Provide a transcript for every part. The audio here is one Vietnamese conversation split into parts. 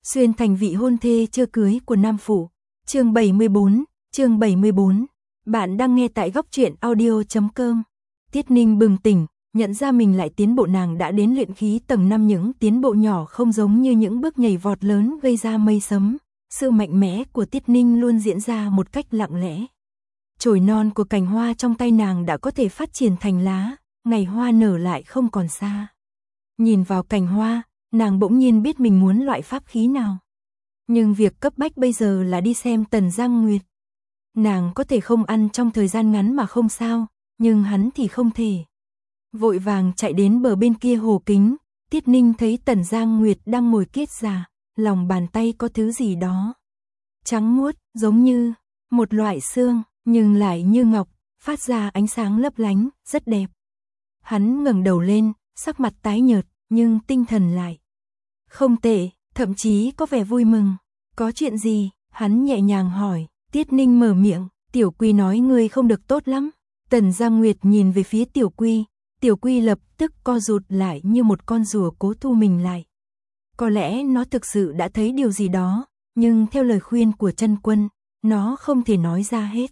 Xuyên thành vị hôn thê chưa cưới của nam phụ. Chương 74. Bạn đang nghe tại góc truyện audio.com. Tiết Ninh bừng tỉnh, nhận ra mình lại tiến bộ. Nàng đã đến luyện khí tầng 5, những tiến bộ nhỏ không giống như những bước nhảy vọt lớn gây ra mây sấm. Sự mạnh mẽ của Tiết Ninh luôn diễn ra một cách lặng lẽ. Chồi non của cành hoa trong tay nàng đã có thể phát triển thành lá, ngày hoa nở lại không còn xa. Nhìn vào cành hoa, nàng bỗng nhiên biết mình muốn loại pháp khí nào. Nhưng việc cấp bách bây giờ là đi xem Tần Giang Nguyệt. Nàng có thể không ăn trong thời gian ngắn mà không sao, nhưng hắn thì không thể. Vội vàng chạy đến bờ bên kia hồ kính, Tiết Ninh thấy Tần Giang Nguyệt đang ngồi kiết già, lòng bàn tay có thứ gì đó. Trắng muốt, giống như một loại xương, nhưng lại như ngọc, phát ra ánh sáng lấp lánh, rất đẹp. Hắn ngẩng đầu lên, sắc mặt tái nhợt, nhưng tinh thần lại không tệ, thậm chí có vẻ vui mừng. Có chuyện gì? Hắn nhẹ nhàng hỏi. Tiết Ninh mở miệng, Tiểu Quy nói ngươi không được tốt lắm. Tần Giang Nguyệt nhìn về phía Tiểu Quy lập tức co rụt lại như một con rùa cố thu mình lại. Có lẽ nó thực sự đã thấy điều gì đó, nhưng theo lời khuyên của Chân Quân, nó không thể nói ra hết.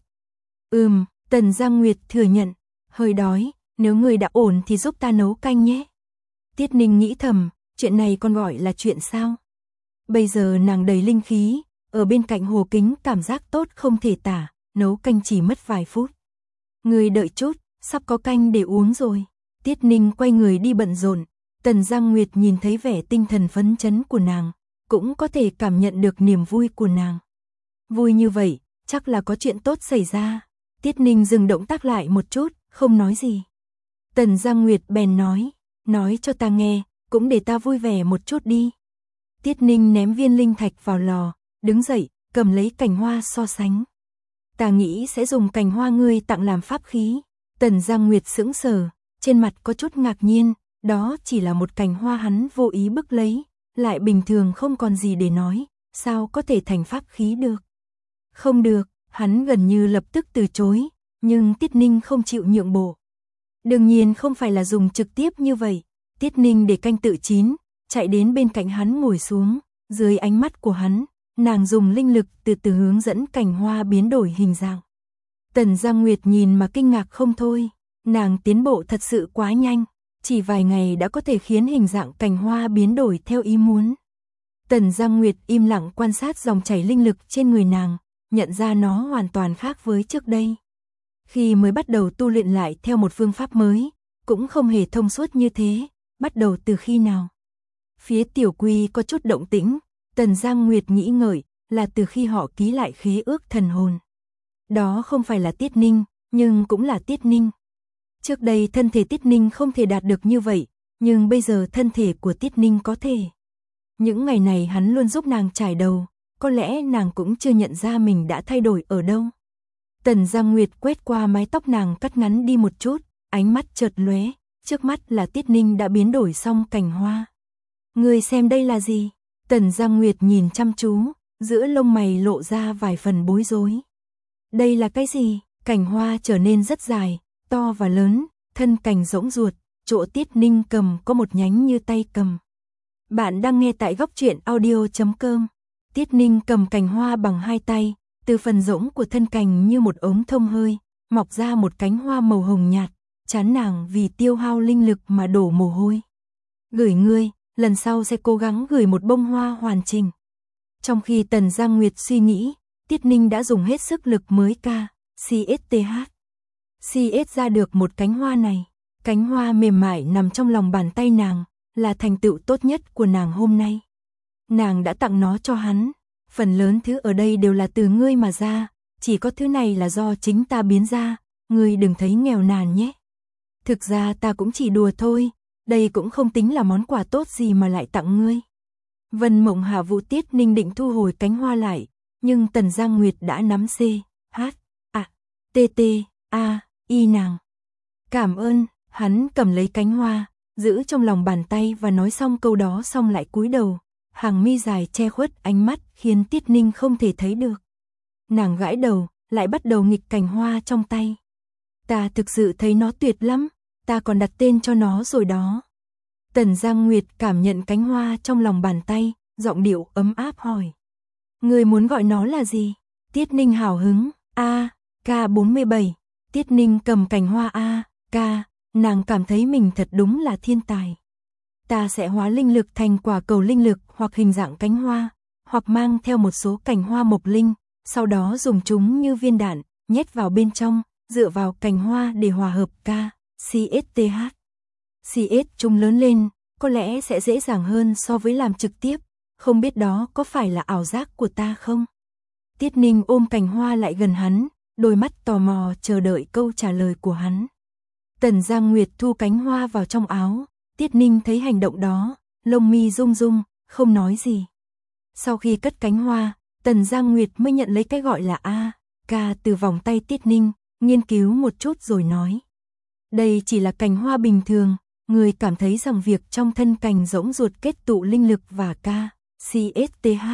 Tần Giang Nguyệt thừa nhận, hơi đói, nếu ngươi đã ổn thì giúp ta nấu canh nhé. Tiết Ninh nghĩ thầm, chuyện này còn gọi là chuyện sao? Bây giờ nàng đầy linh khí, ở bên cạnh hồ kính cảm giác tốt không thể tả, nấu canh chỉ mất vài phút. Ngươi đợi chút, sắp có canh để uống rồi. Tiết Ninh quay người đi bận rộn, Tần Giang Nguyệt nhìn thấy vẻ tinh thần phấn chấn của nàng, cũng có thể cảm nhận được niềm vui của nàng. Vui như vậy, chắc là có chuyện tốt xảy ra. Tiết Ninh dừng động tác lại một chút, không nói gì. Tần Giang Nguyệt bèn nói cho ta nghe, cũng để ta vui vẻ một chút đi. Tiết Ninh ném viên linh thạch vào lò, đứng dậy, cầm lấy cành hoa so sánh. Ta nghĩ sẽ dùng cành hoa ngươi tặng làm pháp khí. Tần Giang Nguyệt sững sờ, trên mặt có chút ngạc nhiên, đó chỉ là một cành hoa hắn vô ý bức lấy, lại bình thường không còn gì để nói, sao có thể thành pháp khí được. Không được, hắn gần như lập tức từ chối, nhưng Tiết Ninh không chịu nhượng bộ. Đương nhiên không phải là dùng trực tiếp như vậy. Tiết Ninh để canh tự chín, chạy đến bên cạnh hắn ngồi xuống, dưới ánh mắt của hắn, nàng dùng linh lực từ từ hướng dẫn cành hoa biến đổi hình dạng. Tần Giang Nguyệt nhìn mà kinh ngạc không thôi, nàng tiến bộ thật sự quá nhanh, chỉ vài ngày đã có thể khiến hình dạng cành hoa biến đổi theo ý muốn. Tần Giang Nguyệt im lặng quan sát dòng chảy linh lực trên người nàng, nhận ra nó hoàn toàn khác với trước đây. Khi mới bắt đầu tu luyện lại theo một phương pháp mới, cũng không hề thông suốt như thế, bắt đầu từ khi nào? Phía Tiểu Quy có chút động tĩnh, Tần Giang Nguyệt nghĩ ngợi, là từ khi họ ký lại khế ước thần hồn. Đó không phải là Tiết Ninh, nhưng cũng là Tiết Ninh. Trước đây thân thể Tiết Ninh không thể đạt được như vậy, nhưng bây giờ thân thể của Tiết Ninh có thể. Những ngày này hắn luôn giúp nàng trải đầu, có lẽ nàng cũng chưa nhận ra mình đã thay đổi ở đâu. Tần Giang Nguyệt quét qua mái tóc nàng cắt ngắn đi một chút, ánh mắt chợt lóe, trước mắt là Tiết Ninh đã biến đổi xong cành hoa. Ngươi xem đây là gì? Tần Giang Nguyệt nhìn chăm chú, giữa lông mày lộ ra vài phần bối rối. Đây là cái gì? Cành hoa trở nên rất dài, to và lớn, thân cành rỗng ruột, chỗ Tiết Ninh cầm có một nhánh như tay cầm. Bạn đang nghe tại góc truyện audio.com. Tiết Ninh cầm cành hoa bằng hai tay, từ phần rỗng của thân cành như một ống thông hơi, mọc ra một cánh hoa màu hồng nhạt, chán nàng vì tiêu hao linh lực mà đổ mồ hôi. Gửi ngươi, lần sau sẽ cố gắng gửi một bông hoa hoàn chỉnh. Trong khi Tần Giang Nguyệt suy nghĩ, Tiết Ninh đã dùng hết sức lực mới CSTH ra được một cánh hoa này. Cánh hoa mềm mại nằm trong lòng bàn tay nàng, là thành tựu tốt nhất của nàng hôm nay. Nàng đã tặng nó cho hắn, phần lớn thứ ở đây đều là từ ngươi mà ra, chỉ có thứ này là do chính ta biến ra, ngươi đừng thấy nghèo nàn nhé. Thực ra ta cũng chỉ đùa thôi, đây cũng không tính là món quà tốt gì mà lại tặng ngươi. Vân Mộng Hạ Vũ. Tiết Ninh định thu hồi cánh hoa lại, nhưng Tần Giang Nguyệt đã nắm CHATTAI nàng. Cảm ơn, hắn cầm lấy cánh hoa, giữ trong lòng bàn tay và nói xong câu đó xong lại cúi đầu, hàng mi dài che khuất ánh mắt khiến Tiết Ninh không thể thấy được. Nàng gãi đầu, lại bắt đầu nghịch cành hoa trong tay. Ta thực sự thấy nó tuyệt lắm, ta còn đặt tên cho nó rồi đó. Tần Giang Nguyệt cảm nhận cánh hoa trong lòng bàn tay, giọng điệu ấm áp hỏi. Người muốn gọi nó là gì? Tiết Ninh hào hứng, K47. Tiết Ninh cầm cành hoa K, nàng cảm thấy mình thật đúng là thiên tài. Ta sẽ hóa linh lực thành quả cầu linh lực hoặc hình dạng cánh hoa, hoặc mang theo một số cành hoa mộc linh, sau đó dùng chúng như viên đạn, nhét vào bên trong, dựa vào cành hoa để hòa hợp K, CSTH. CS chúng lớn lên, có lẽ sẽ dễ dàng hơn so với làm trực tiếp, không biết đó có phải là ảo giác của ta không? Tiết Ninh ôm cành hoa lại gần hắn, đôi mắt tò mò chờ đợi câu trả lời của hắn. Tần Giang Nguyệt thu cánh hoa vào trong áo, Tiết Ninh thấy hành động đó, lông mi rung rung, không nói gì. Sau khi cất cánh hoa, Tần Giang Nguyệt mới nhận lấy cái gọi là K từ vòng tay Tiết Ninh, nghiên cứu một chút rồi nói. Đây chỉ là cành hoa bình thường, người cảm thấy rằng việc trong thân cành rỗng ruột kết tụ linh lực và K, CSTH.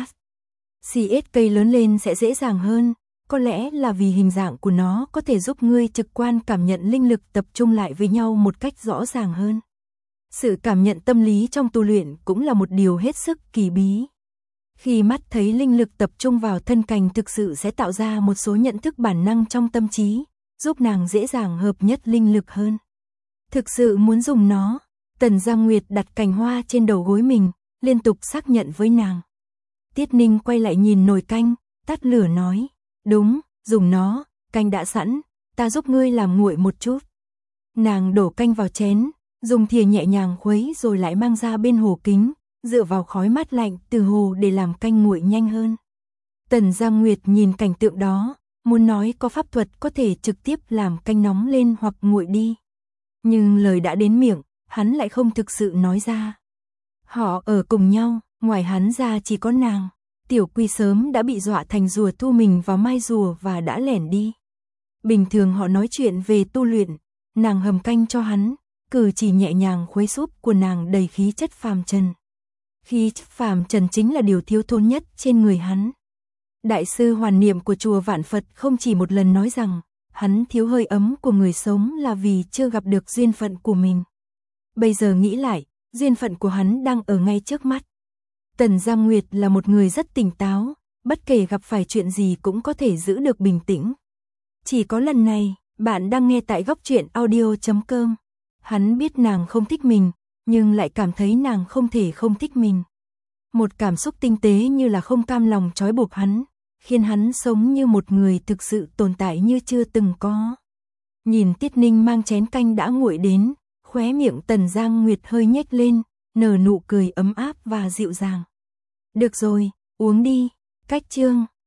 CS cây lớn lên sẽ dễ dàng hơn, có lẽ là vì hình dạng của nó có thể giúp ngươi trực quan cảm nhận linh lực tập trung lại với nhau một cách rõ ràng hơn. Sự cảm nhận tâm lý trong tu luyện cũng là một điều hết sức kỳ bí. Khi mắt thấy linh lực tập trung vào thân cành thực sự sẽ tạo ra một số nhận thức bản năng trong tâm trí, giúp nàng dễ dàng hợp nhất linh lực hơn. Thực sự muốn dùng nó, Tần Giang Nguyệt đặt cành hoa trên đầu gối mình, liên tục xác nhận với nàng. Tiết Ninh quay lại nhìn nồi canh, tắt lửa nói, đúng, dùng nó, canh đã sẵn, ta giúp ngươi làm nguội một chút. Nàng đổ canh vào chén, dùng thìa nhẹ nhàng khuấy rồi lại mang ra bên hồ kính, dựa vào khói mát lạnh từ hồ để làm canh nguội nhanh hơn. Tần Giang Nguyệt nhìn cảnh tượng đó, muốn nói có pháp thuật có thể trực tiếp làm canh nóng lên hoặc nguội đi. Nhưng lời đã đến miệng, hắn lại không thực sự nói ra. Họ ở cùng nhau, ngoài hắn ra chỉ có nàng. Tiểu Quy sớm đã bị dọa thành rùa thu mình vào mai rùa và đã lẻn đi. Bình thường họ nói chuyện về tu luyện, nàng hầm canh cho hắn, cử chỉ nhẹ nhàng khuấy súp của nàng đầy khí chất phàm trần. Khí chất phàm trần chính là điều thiếu thốn nhất trên người hắn. Đại sư Hoàn Niệm của chùa Vạn Phật không chỉ một lần nói rằng, hắn thiếu hơi ấm của người sống là vì chưa gặp được duyên phận của mình. Bây giờ nghĩ lại, duyên phận của hắn đang ở ngay trước mắt. Tần Giang Nguyệt là một người rất tỉnh táo, bất kể gặp phải chuyện gì cũng có thể giữ được bình tĩnh. Chỉ có lần này, bạn đang nghe tại Góc Truyện Audio.com. Hắn biết nàng không thích mình, nhưng lại cảm thấy nàng không thể không thích mình. Một cảm xúc tinh tế như là không cam lòng trói buộc hắn, khiến hắn sống như một người thực sự tồn tại như chưa từng có. Nhìn Tiết Ninh mang chén canh đã nguội đến, khóe miệng Tần Giang Nguyệt hơi nhếch lên, nở nụ cười ấm áp và dịu dàng. Được rồi, uống đi, cách chương.